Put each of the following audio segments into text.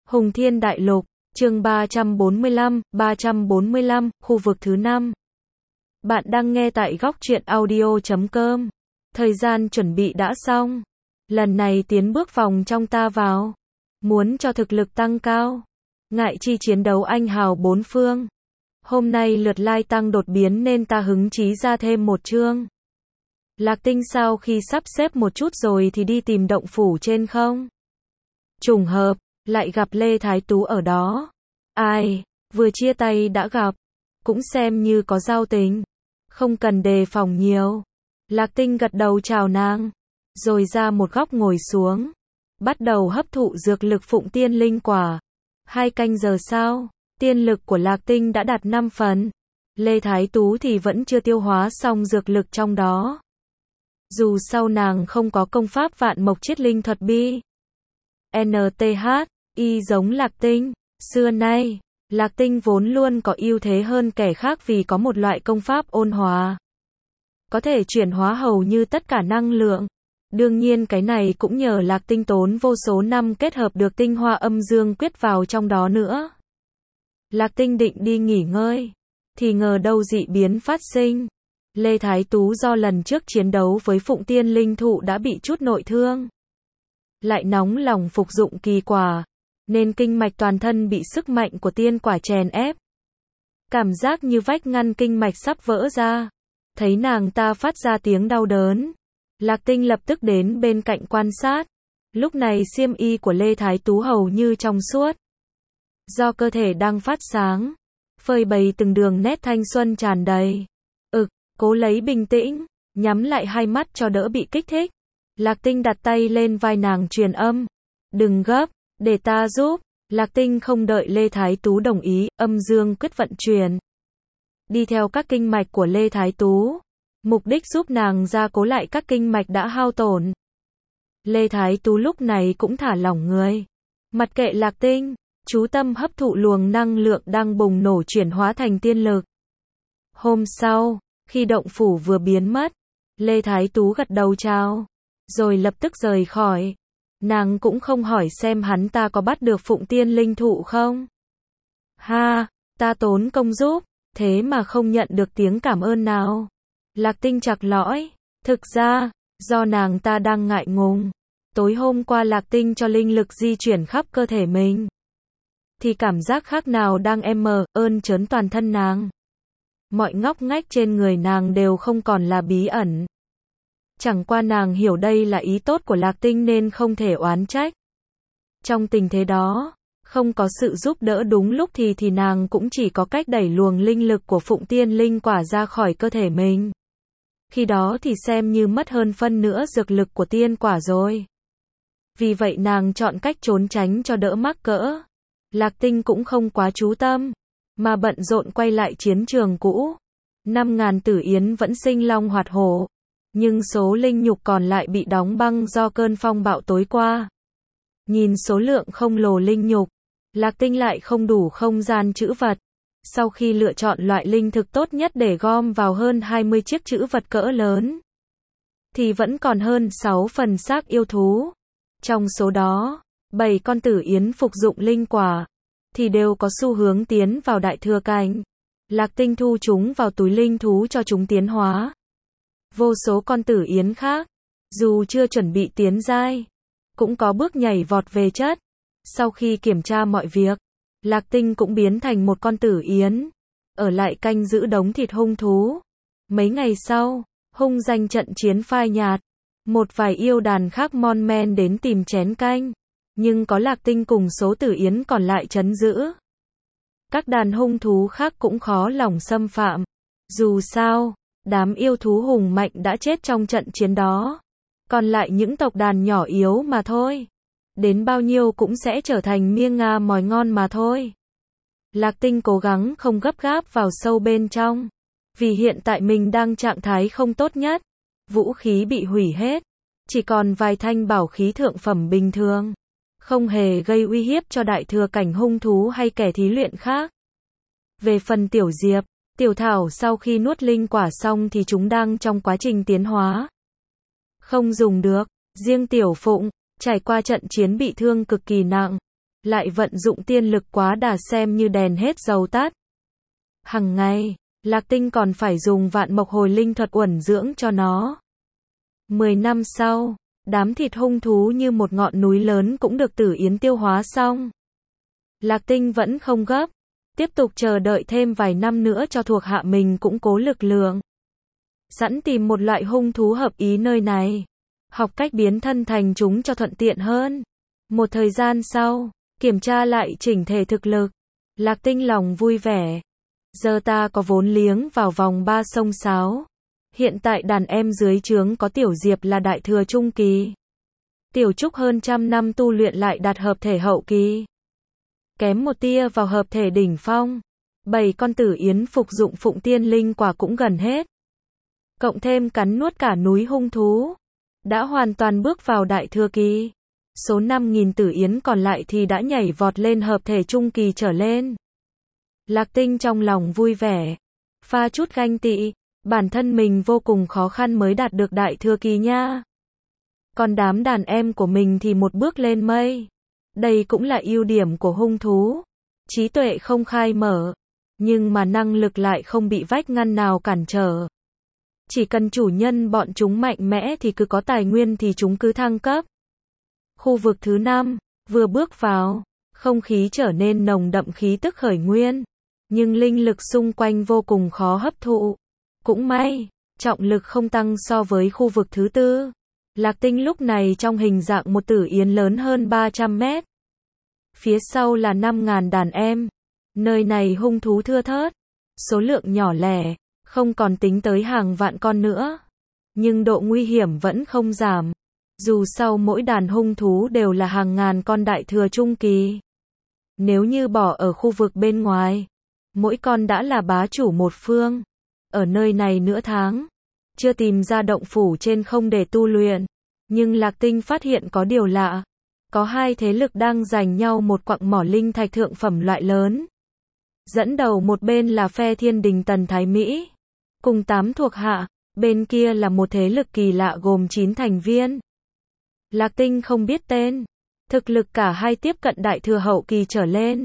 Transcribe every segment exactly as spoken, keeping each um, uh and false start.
Hùng Thiên Đại Lục, chương ba trăm bốn mươi lăm, ba trăm bốn mươi lăm, khu vực thứ năm. Bạn đang nghe tại góc truyện audio chấm com. Thời gian chuẩn bị đã xong. Lần này tiến bước vòng trong ta vào. Muốn cho thực lực tăng cao. Ngại chi chiến đấu anh hào bốn phương. Hôm nay lượt like tăng đột biến nên ta hứng chí ra thêm một chương. Lạc Tinh sau khi sắp xếp một chút rồi thì đi tìm động phủ trên không. Trùng hợp, lại gặp Lê Thái Tú ở đó. Ai, vừa chia tay đã gặp. Cũng xem như có giao tình. Không cần đề phòng nhiều. Lạc Tinh gật đầu chào nàng. Rồi ra một góc ngồi xuống. Bắt đầu hấp thụ dược lực Phụng Tiên Linh Quả. Hai canh giờ sau, tiên lực của Lạc Tinh đã đạt năm phần. Lê Thái Tú thì vẫn chưa tiêu hóa xong dược lực trong đó. Dù sau nàng không có công pháp vạn mộc chiết linh thuật bi. en tê hát, y giống Lạc Tinh. Xưa nay, Lạc Tinh vốn luôn có ưu thế hơn kẻ khác vì có một loại công pháp ôn hòa. Có thể chuyển hóa hầu như tất cả năng lượng. Đương nhiên cái này cũng nhờ Lạc Tinh tốn vô số năm kết hợp được tinh hoa âm dương quyết vào trong đó nữa. Lạc Tinh định đi nghỉ ngơi. Thì ngờ đâu dị biến phát sinh. Lê Thái Tú do lần trước chiến đấu với Phụng Tiên Linh Thụ đã bị chút nội thương. Lại nóng lòng phục dụng kỳ quả. Nên kinh mạch toàn thân bị sức mạnh của tiên quả chèn ép. Cảm giác như vách ngăn kinh mạch sắp vỡ ra. Thấy nàng ta phát ra tiếng đau đớn. Lạc Tinh lập tức đến bên cạnh quan sát. Lúc này xiêm y của Lê Thái Tú hầu như trong suốt. Do cơ thể đang phát sáng. Phơi bày từng đường nét thanh xuân tràn đầy. Ực, cố lấy bình tĩnh. Nhắm lại hai mắt cho đỡ bị kích thích. Lạc Tinh đặt tay lên vai nàng truyền âm. Đừng gấp. Để ta giúp. Lạc Tinh không đợi Lê Thái Tú đồng ý, âm dương quyết vận chuyển. Đi theo các kinh mạch của Lê Thái Tú. Mục đích giúp nàng gia cố lại các kinh mạch đã hao tổn. Lê Thái Tú lúc này cũng thả lỏng người. Mặc kệ Lạc Tinh, chú tâm hấp thụ luồng năng lượng đang bùng nổ chuyển hóa thành tiên lực. Hôm sau, khi động phủ vừa biến mất, Lê Thái Tú gật đầu chào. Rồi lập tức rời khỏi. Nàng cũng không hỏi xem hắn ta có bắt được Phụng Tiên Linh Thụ không. Ha, ta tốn công giúp, thế mà không nhận được tiếng cảm ơn nào. Lạc Tinh chặt lõi. Thực ra, do nàng ta đang ngại ngùng. Tối hôm qua Lạc Tinh cho linh lực di chuyển khắp cơ thể mình. Thì cảm giác khác nào đang em mờ, ơn trớn toàn thân nàng. Mọi ngóc ngách trên người nàng đều không còn là bí ẩn. Chẳng qua nàng hiểu đây là ý tốt của Lạc Tinh nên không thể oán trách. Trong tình thế đó, không có sự giúp đỡ đúng lúc thì thì nàng cũng chỉ có cách đẩy luồng linh lực của Phụng Tiên Linh Quả ra khỏi cơ thể mình. Khi đó thì xem như mất hơn phân nửa dược lực của tiên quả rồi. Vì vậy nàng chọn cách trốn tránh cho đỡ mắc cỡ. Lạc Tinh cũng không quá chú tâm, mà bận rộn quay lại chiến trường cũ. Năm ngàn tử yến vẫn sinh long hoạt hổ. Nhưng số linh nhục còn lại bị đóng băng do cơn phong bạo tối qua. Nhìn số lượng không lồ linh nhục, Lạc Tinh lại không đủ không gian trữ vật. Sau khi lựa chọn loại linh thực tốt nhất để gom vào hơn hai mươi chiếc trữ vật cỡ lớn, thì vẫn còn hơn sáu phần xác yêu thú. Trong số đó, bảy con tử yến phục dụng linh quả, thì đều có xu hướng tiến vào đại thừa cảnh. Lạc Tinh thu chúng vào túi linh thú cho chúng tiến hóa. Vô số con tử yến khác, dù chưa chuẩn bị tiến giai, cũng có bước nhảy vọt về chất. Sau khi kiểm tra mọi việc, Lạc Tinh cũng biến thành một con tử yến, ở lại canh giữ đống thịt hung thú. Mấy ngày sau, hung danh trận chiến phai nhạt. Một vài yêu đàn khác mon men đến tìm chén canh, nhưng có Lạc Tinh cùng số tử yến còn lại trấn giữ. Các đàn hung thú khác cũng khó lòng xâm phạm. Dù sao, đám yêu thú hùng mạnh đã chết trong trận chiến đó. Còn lại những tộc đàn nhỏ yếu mà thôi. Đến bao nhiêu cũng sẽ trở thành miếng nga mòi ngon mà thôi. Lạc Tinh cố gắng không gấp gáp vào sâu bên trong. Vì hiện tại mình đang trạng thái không tốt nhất. Vũ khí bị hủy hết. Chỉ còn vài thanh bảo khí thượng phẩm bình thường. Không hề gây uy hiếp cho đại thừa cảnh hung thú hay kẻ thí luyện khác. Về phần Tiểu Diệp, Tiểu Thảo sau khi nuốt linh quả xong thì chúng đang trong quá trình tiến hóa. Không dùng được. Riêng Tiểu Phụng, trải qua trận chiến bị thương cực kỳ nặng. lại vận dụng tiên lực quá đà xem như đèn hết dầu tắt. Hằng ngày, Lạc Tinh còn phải dùng vạn mộc hồi linh thuật uẩn dưỡng cho nó. Mười năm sau, đám thịt hung thú như một ngọn núi lớn cũng được Tử Yến tiêu hóa xong. Lạc Tinh vẫn không gấp, tiếp tục chờ đợi thêm vài năm nữa cho thuộc hạ mình củng cố lực lượng. Sẵn tìm một loại hung thú hợp ý nơi này, học cách biến thân thành chúng cho thuận tiện hơn. Một thời gian sau, kiểm tra lại chỉnh thể thực lực, Lạc Tinh lòng vui vẻ. Giờ ta có vốn liếng vào vòng ba sông sáo. Hiện tại đàn em dưới trướng có Tiểu Diệp là đại thừa trung kỳ. Tiểu Trúc hơn trăm năm tu luyện lại đạt hợp thể hậu kỳ. Kém một tia vào hợp thể đỉnh phong. Bảy con Tử Yến phục dụng Phụng Tiên Linh quả cũng gần hết. Cộng thêm cắn nuốt cả núi hung thú, đã hoàn toàn bước vào đại thừa kỳ. Số năm nghìn Tử Yến còn lại thì đã nhảy vọt lên hợp thể trung kỳ trở lên. Lạc Tinh trong lòng vui vẻ, pha chút ganh tị, bản thân mình vô cùng khó khăn mới đạt được đại thừa kỳ nha. Còn đám đàn em của mình thì một bước lên mây. Đây cũng là ưu điểm của hung thú. Trí tuệ không khai mở, nhưng mà năng lực lại không bị vách ngăn nào cản trở. Chỉ cần chủ nhân bọn chúng mạnh mẽ thì cứ có tài nguyên thì chúng cứ thăng cấp. Khu vực thứ năm, vừa bước vào, không khí trở nên nồng đậm khí tức khởi nguyên, nhưng linh lực xung quanh vô cùng khó hấp thụ. Cũng may, trọng lực không tăng so với khu vực thứ tư. Lạc Tinh lúc này trong hình dạng một Tử Yến lớn hơn ba trăm mét. Phía sau là năm nghìn đàn em. Nơi này hung thú thưa thớt, số lượng nhỏ lẻ, không còn tính tới hàng vạn con nữa. Nhưng độ nguy hiểm vẫn không giảm. Dù sau mỗi đàn hung thú đều là hàng ngàn con đại thừa trung kỳ. Nếu như bỏ ở khu vực bên ngoài, mỗi con đã là bá chủ một phương. Ở nơi này nửa tháng, chưa tìm ra động phủ trên không để tu luyện. Nhưng Lạc Tinh phát hiện có điều lạ. Có hai thế lực đang giành nhau một quặng mỏ linh thạch thượng phẩm loại lớn. Dẫn đầu một bên là phe Thiên Đình Tần Thái Mỹ, cùng tám thuộc hạ, bên kia là một thế lực kỳ lạ gồm chín thành viên. Lạc Tinh không biết tên, thực lực cả hai tiếp cận đại thừa hậu kỳ trở lên.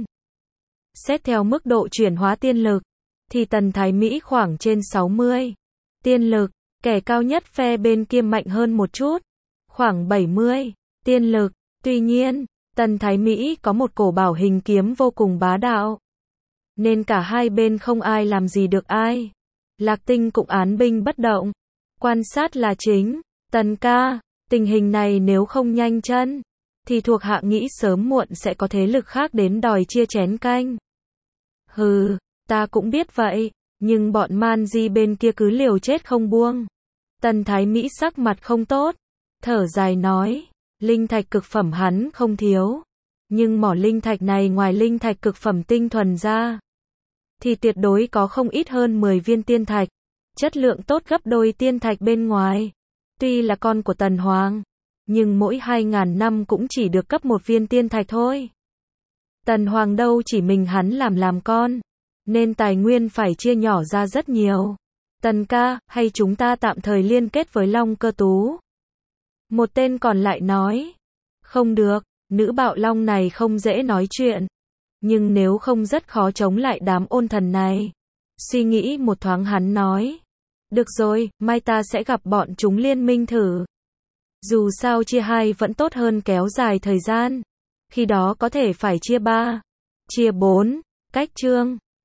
Xét theo mức độ chuyển hóa tiên lực, thì Tần Thái Mỹ khoảng trên sáu mươi. Tiên lực, kẻ cao nhất phe bên kia mạnh hơn một chút, khoảng bảy mươi. Tiên lực, tuy nhiên, Tần Thái Mỹ có một cổ bảo hình kiếm vô cùng bá đạo. Nên cả hai bên không ai làm gì được ai. Lạc Tinh cũng án binh bất động. Quan sát là chính. Tần ca, tình hình này nếu không nhanh chân, thì thuộc hạ nghĩ sớm muộn sẽ có thế lực khác đến đòi chia chén canh. Hừ, ta cũng biết vậy, nhưng bọn man di bên kia cứ liều chết không buông. Tần Thái Mỹ sắc mặt không tốt, thở dài nói, linh thạch cực phẩm hắn không thiếu. Nhưng mỏ linh thạch này ngoài linh thạch cực phẩm tinh thuần ra, thì tuyệt đối có không ít hơn mười viên tiên thạch. Chất lượng tốt gấp đôi tiên thạch bên ngoài. Tuy là con của Tần Hoàng, nhưng mỗi hai ngàn năm cũng chỉ được cấp một viên tiên thạch thôi. Tần Hoàng đâu chỉ mình hắn làm làm con, nên tài nguyên phải chia nhỏ ra rất nhiều. Tần ca, hay chúng ta tạm thời liên kết với Long Cơ Tú? Một tên còn lại nói, không được, nữ bạo long này không dễ nói chuyện. Nhưng nếu không rất khó chống lại đám ôn thần này. Suy nghĩ một thoáng hắn nói, được rồi, mai ta sẽ gặp bọn chúng liên minh thử. Dù sao chia hai vẫn tốt hơn kéo dài thời gian. Khi đó có thể phải chia ba, chia bốn, cách chương.